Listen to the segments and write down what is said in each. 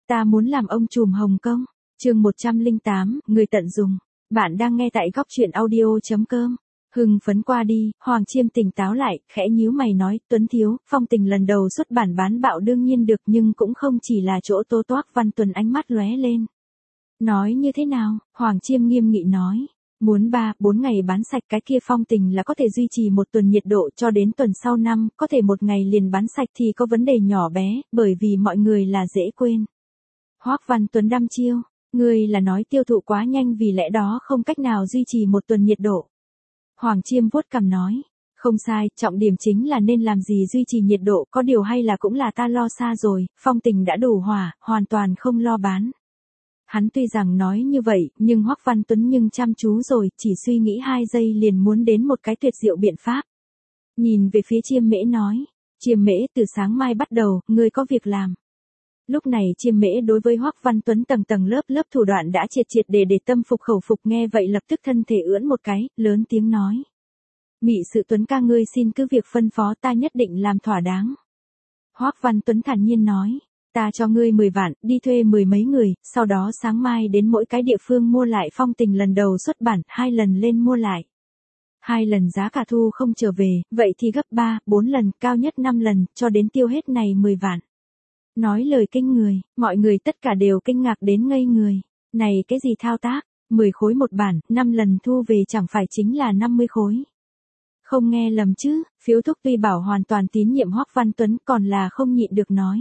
ta muốn làm ông trùm Hồng Kông. Chương 108, người tận dùng. Bạn đang nghe tại góc truyện audio.com. Hưng phấn qua đi, Hoàng Chiêm tỉnh táo lại, khẽ nhíu mày nói, Tuấn thiếu, Phong Tình lần đầu xuất bản bán bạo đương nhiên được nhưng cũng không chỉ là chỗ Tô Toác Văn Tuấn ánh mắt lóe lên. Nói như thế nào? Hoàng Chiêm nghiêm nghị nói. Muốn 3-4 ngày bán sạch cái kia Phong Tình là có thể duy trì một tuần nhiệt độ cho đến tuần sau năm, có thể một ngày liền bán sạch thì có vấn đề nhỏ bé, bởi vì mọi người là dễ quên. Hoắc Văn Tuấn đăm chiêu, ngươi là nói tiêu thụ quá nhanh vì lẽ đó không cách nào duy trì một tuần nhiệt độ. Hoàng Chiêm vuốt cằm nói, không sai, trọng điểm chính là nên làm gì duy trì nhiệt độ, có điều hay là cũng là ta lo xa rồi, Phong Tình đã đủ hỏa, hoàn toàn không lo bán. Hắn tuy rằng nói như vậy, nhưng Hoắc Văn Tuấn nhưng chăm chú rồi, chỉ suy nghĩ 2 giây liền muốn đến một cái tuyệt diệu biện pháp. Nhìn về phía Chiêm Mễ nói, Chiêm Mễ từ sáng mai bắt đầu, ngươi có việc làm. Lúc này Chiêm Mễ đối với Hoắc Văn Tuấn tầng tầng lớp thủ đoạn đã triệt để tâm phục khẩu phục, nghe vậy lập tức thân thể ưỡn một cái, lớn tiếng nói. Mị sự Tuấn ca ngươi xin cứ việc phân phó ta nhất định làm thỏa đáng. Hoắc Văn Tuấn thản nhiên nói. Ta cho ngươi 10 vạn, đi thuê 10 mấy người, sau đó sáng mai đến mỗi cái địa phương mua lại Phong Tình lần đầu xuất bản, 2 lần lên mua lại. 2 lần giá cả thu không trở về, vậy thì gấp 3-4 lần, cao nhất 5 lần, cho đến tiêu hết này 10 vạn. Nói lời kinh người, mọi người tất cả đều kinh ngạc đến ngây người. Này cái gì thao tác, 10 khối một bản, 5 lần thu về chẳng phải chính là 50 khối. Không nghe lầm chứ, Phiếu Thúc tuy bảo hoàn toàn tín nhiệm Hoắc Văn Tuấn còn là không nhịn được nói.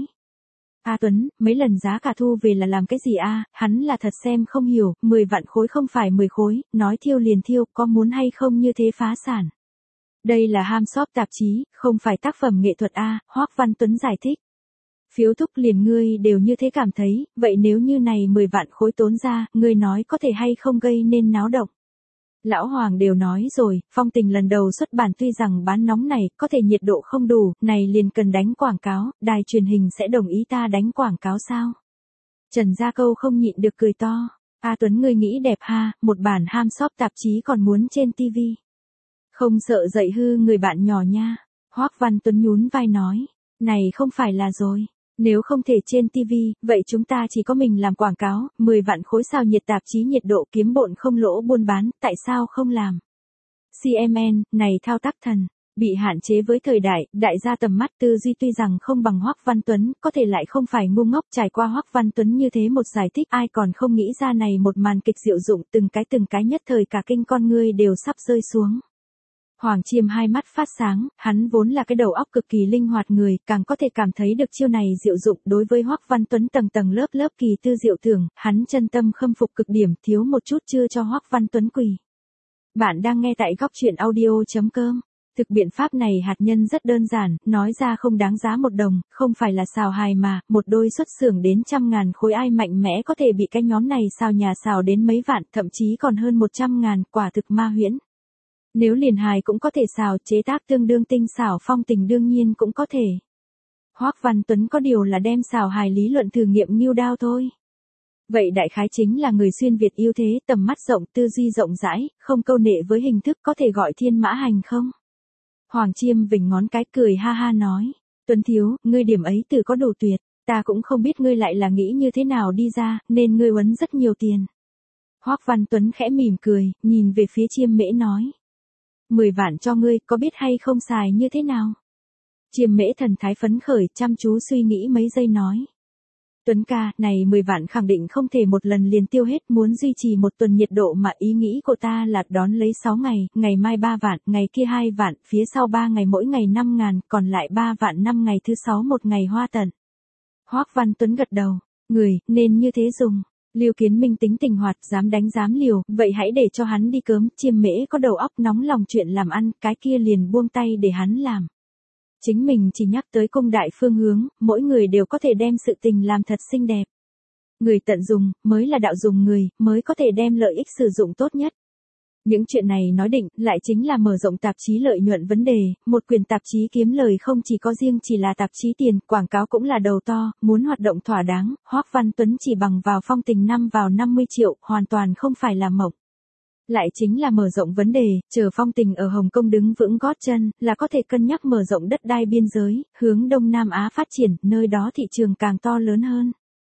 Tuấn, mấy lần giá cả thu về là làm cái gì hắn là thật xem không hiểu, 10 vạn khối không phải 10 khối, nói thiêu liền thiêu, có muốn hay không như thế phá sản. Đây là ham shop tạp chí, không phải tác phẩm nghệ thuật Hoắc Văn Tuấn giải thích. Phiếu Thúc liền ngươi đều như thế cảm thấy, vậy nếu như này 10 vạn khối tốn ra, ngươi nói có thể hay không gây nên náo động. Lão Hoàng đều nói rồi, Phong Tình lần đầu xuất bản tuy rằng bán nóng này, có thể nhiệt độ không đủ, này liền cần đánh quảng cáo, đài truyền hình sẽ đồng ý ta đánh quảng cáo sao? Trần Gia Câu không nhịn được cười to. Tuấn ngươi nghĩ đẹp ha, một bản ham shop tạp chí còn muốn trên TV. Không sợ dạy hư người bạn nhỏ nha. Hoắc Văn Tuấn nhún vai nói, này không phải là rồi. Nếu không thể trên TV, vậy chúng ta chỉ có mình làm quảng cáo, 10 vạn khối sao nhiệt tạp chí nhiệt độ kiếm bộn không lỗ buôn bán, tại sao không làm? CMN, này thao tác thần, bị hạn chế với thời đại gia tầm mắt tư duy tuy rằng không bằng Hoắc Văn Tuấn, có thể lại không phải ngu ngốc, trải qua Hoắc Văn Tuấn như thế một giải thích ai còn không nghĩ ra này một màn kịch diệu dụng, từng cái nhất thời cả kinh con ngươi đều sắp rơi xuống. Hoàng Chiêm hai mắt phát sáng, hắn vốn là cái đầu óc cực kỳ linh hoạt người, càng có thể cảm thấy được chiêu này diệu dụng đối với Hoắc Văn Tuấn tầng lớp kỳ tư diệu tưởng, hắn chân tâm khâm phục cực điểm, thiếu một chút chưa cho Hoắc Văn Tuấn quỳ. Bạn đang nghe tại góc truyện audio.com. Thực biện pháp này hạt nhân rất đơn giản, nói ra không đáng giá một đồng, không phải là xào hài mà, một đôi xuất xưởng đến 100.000 khối ai mạnh mẽ có thể bị cái nhóm này xào nhà xào đến mấy vạn, thậm chí còn hơn 100.000, quả thực ma huyễn. Nếu liền hài cũng có thể xào, chế tác tương đương tinh xảo Phong Tình đương nhiên cũng có thể. Hoắc Văn Tuấn có điều là đem xào hài lý luận thử nghiệm ngưu đao thôi. Vậy đại khái chính là người xuyên Việt yêu thế, tầm mắt rộng, tư duy rộng rãi, không câu nệ với hình thức, có thể gọi thiên mã hành không? Hoàng Chiêm vểnh ngón cái cười ha ha nói, Tuấn thiếu, ngươi điểm ấy từ có đủ tuyệt, ta cũng không biết ngươi lại là nghĩ như thế nào đi ra, nên ngươi uốn rất nhiều tiền. Hoắc Văn Tuấn khẽ mỉm cười, nhìn về phía Chiêm Mễ nói. 10 vạn cho ngươi, có biết hay không xài như thế nào? Chiêm Mễ thần thái phấn khởi, chăm chú suy nghĩ mấy giây nói. Tuấn ca, này 10 vạn khẳng định không thể một lần liền tiêu hết, muốn duy trì một tuần nhiệt độ mà ý nghĩ của ta là đón lấy 6 ngày, ngày mai 3 vạn, ngày kia 2 vạn, phía sau 3 ngày mỗi ngày 5.000, còn lại 3 vạn 5 ngày thứ 6 một ngày hoa tận. Hoắc Văn Tuấn gật đầu, người, nên như thế dùng. Lưu Kiến Minh tính tình hoạt, dám đánh dám liều, vậy hãy để cho hắn đi cớm, Chiêm Mễ có đầu óc nóng lòng chuyện làm ăn, cái kia liền buông tay để hắn làm. Chính mình chỉ nhắc tới cung đại phương hướng, mỗi người đều có thể đem sự tình làm thật xinh đẹp. Người tận dùng, mới là đạo dùng người, mới có thể đem lợi ích sử dụng tốt nhất. Những chuyện này nói định, lại chính là mở rộng tạp chí lợi nhuận vấn đề, một quyển tạp chí kiếm lời không chỉ có riêng chỉ là tạp chí tiền, quảng cáo cũng là đầu to, muốn hoạt động thỏa đáng, Hoắc Văn Tuấn chỉ bằng vào Phong Tình năm vào 50 triệu, hoàn toàn không phải là mộng. Lại chính là mở rộng vấn đề, chờ Phong Tình ở Hồng Kông đứng vững gót chân, là có thể cân nhắc mở rộng đất đai biên giới, hướng Đông Nam Á phát triển, nơi đó thị trường càng to lớn hơn.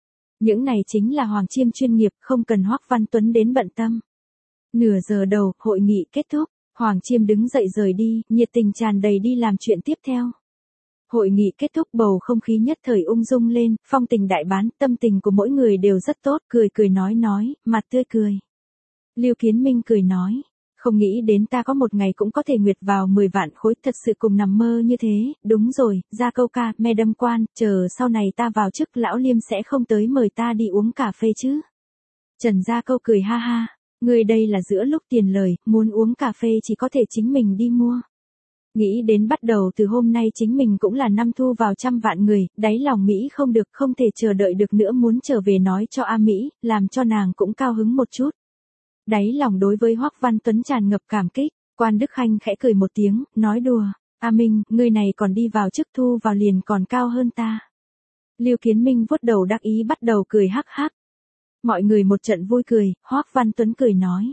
Những này chính là Hoàng Chiêm chuyên nghiệp, không cần Hoắc Văn Tuấn đến bận tâm. Nửa giờ đầu, hội nghị kết thúc, Hoàng Chiêm đứng dậy rời đi, nhiệt tình tràn đầy đi làm chuyện tiếp theo. Hội nghị kết thúc, bầu không khí nhất thời ung dung lên, phong tình đại bán, tâm tình của mỗi người đều rất tốt, cười cười nói, mặt tươi cười. Lưu Kiến Minh cười nói, không nghĩ đến ta có một ngày cũng có thể nguyệt vào 10 vạn khối, thật sự cùng nằm mơ như thế, đúng rồi, ra câu ca, me đâm quan, chờ sau này ta vào chức lão Liêm sẽ không tới mời ta đi uống cà phê chứ. Trần Gia Câu cười ha ha, người đây là giữa lúc tiền lời, muốn uống cà phê chỉ có thể chính mình đi mua. Nghĩ đến bắt đầu từ hôm nay chính mình cũng là năm thu vào 100 vạn người, đáy lòng Mỹ không thể chờ đợi được nữa, muốn trở về nói cho A Mỹ, làm cho nàng cũng cao hứng một chút. Đáy lòng đối với Hoắc Văn Tuấn tràn ngập cảm kích, Quan Đức Khanh khẽ cười một tiếng, nói đùa, A Minh, người này còn đi vào chức thu vào liền còn cao hơn ta. Lưu Kiến Minh vuốt đầu đắc ý bắt đầu cười hắc hắc. Mọi người một trận vui cười, Hoắc Văn Tuấn cười nói.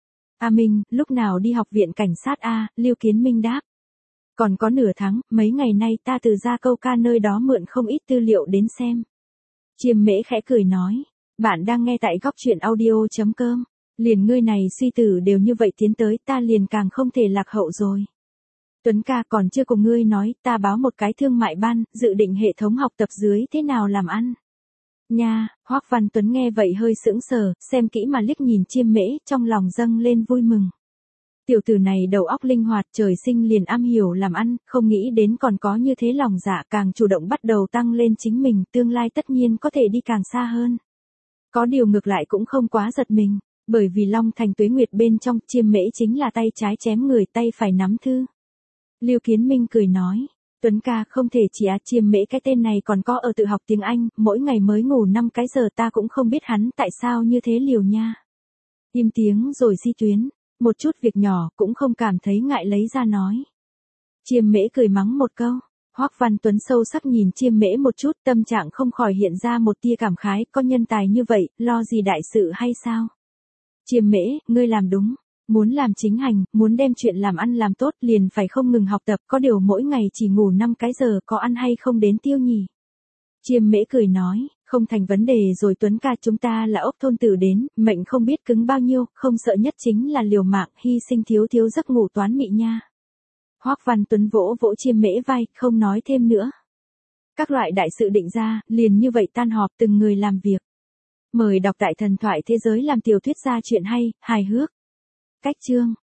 A Minh, lúc nào đi học viện cảnh sát A, Lưu Kiến Minh đáp. Còn có nửa tháng, mấy ngày nay ta từ Gia Câu ca nơi đó mượn không ít tư liệu đến xem. Chiêm Mễ khẽ cười nói, bạn đang nghe tại góc truyện audio.com. Liền ngươi này suy tử đều như vậy tiến tới, ta liền càng không thể lạc hậu rồi. Tuấn ca, còn chưa cùng ngươi nói, ta báo một cái thương mại ban, dự định hệ thống học tập dưới thế nào làm ăn. Nha, Hoắc Văn Tuấn nghe vậy hơi sững sờ, xem kỹ mà liếc nhìn Chiêm Mễ, trong lòng dâng lên vui mừng. Tiểu tử này đầu óc linh hoạt, trời sinh liền am hiểu làm ăn, không nghĩ đến còn có như thế lòng dạ, càng chủ động bắt đầu tăng lên chính mình, tương lai tất nhiên có thể đi càng xa hơn. Có điều ngược lại cũng không quá giật mình, bởi vì Long Thành Tuế Nguyệt bên trong, Chiêm Mễ chính là tay trái chém người, tay phải nắm thư. Lưu Kiến Minh cười nói, Tuấn ca, không thể chỉ Chiêm Mễ cái tên này còn có ở tự học tiếng Anh, mỗi ngày mới ngủ 5 cái giờ, ta cũng không biết hắn tại sao như thế liều nha. Im tiếng rồi di tuyến, một chút việc nhỏ cũng không cảm thấy ngại lấy ra nói. Chiêm Mễ cười mắng một câu, Hoắc Văn Tuấn sâu sắc nhìn Chiêm Mễ một chút, tâm trạng không khỏi hiện ra một tia cảm khái, có nhân tài như vậy, lo gì đại sự hay sao? Chiêm Mễ, ngươi làm đúng, muốn làm chính hành, muốn đem chuyện làm ăn làm tốt liền phải không ngừng học tập, có điều mỗi ngày chỉ ngủ 5 cái giờ có ăn hay không đến tiêu nhỉ? Chiêm Mễ cười nói, không thành vấn đề rồi Tuấn ca, chúng ta là ốc thôn tử đến, mệnh không biết cứng bao nhiêu, không sợ nhất chính là liều mạng, hy sinh thiếu giấc ngủ toán mị nha. Hoắc Văn Tuấn vỗ vỗ Chiêm Mễ vai, không nói thêm nữa. Các loại đại sự định ra, liền như vậy tan họp, từng người làm việc. Mời đọc tại Thần Thoại Thế Giới làm tiểu thuyết gia chuyện hay, hài hước. Cách chương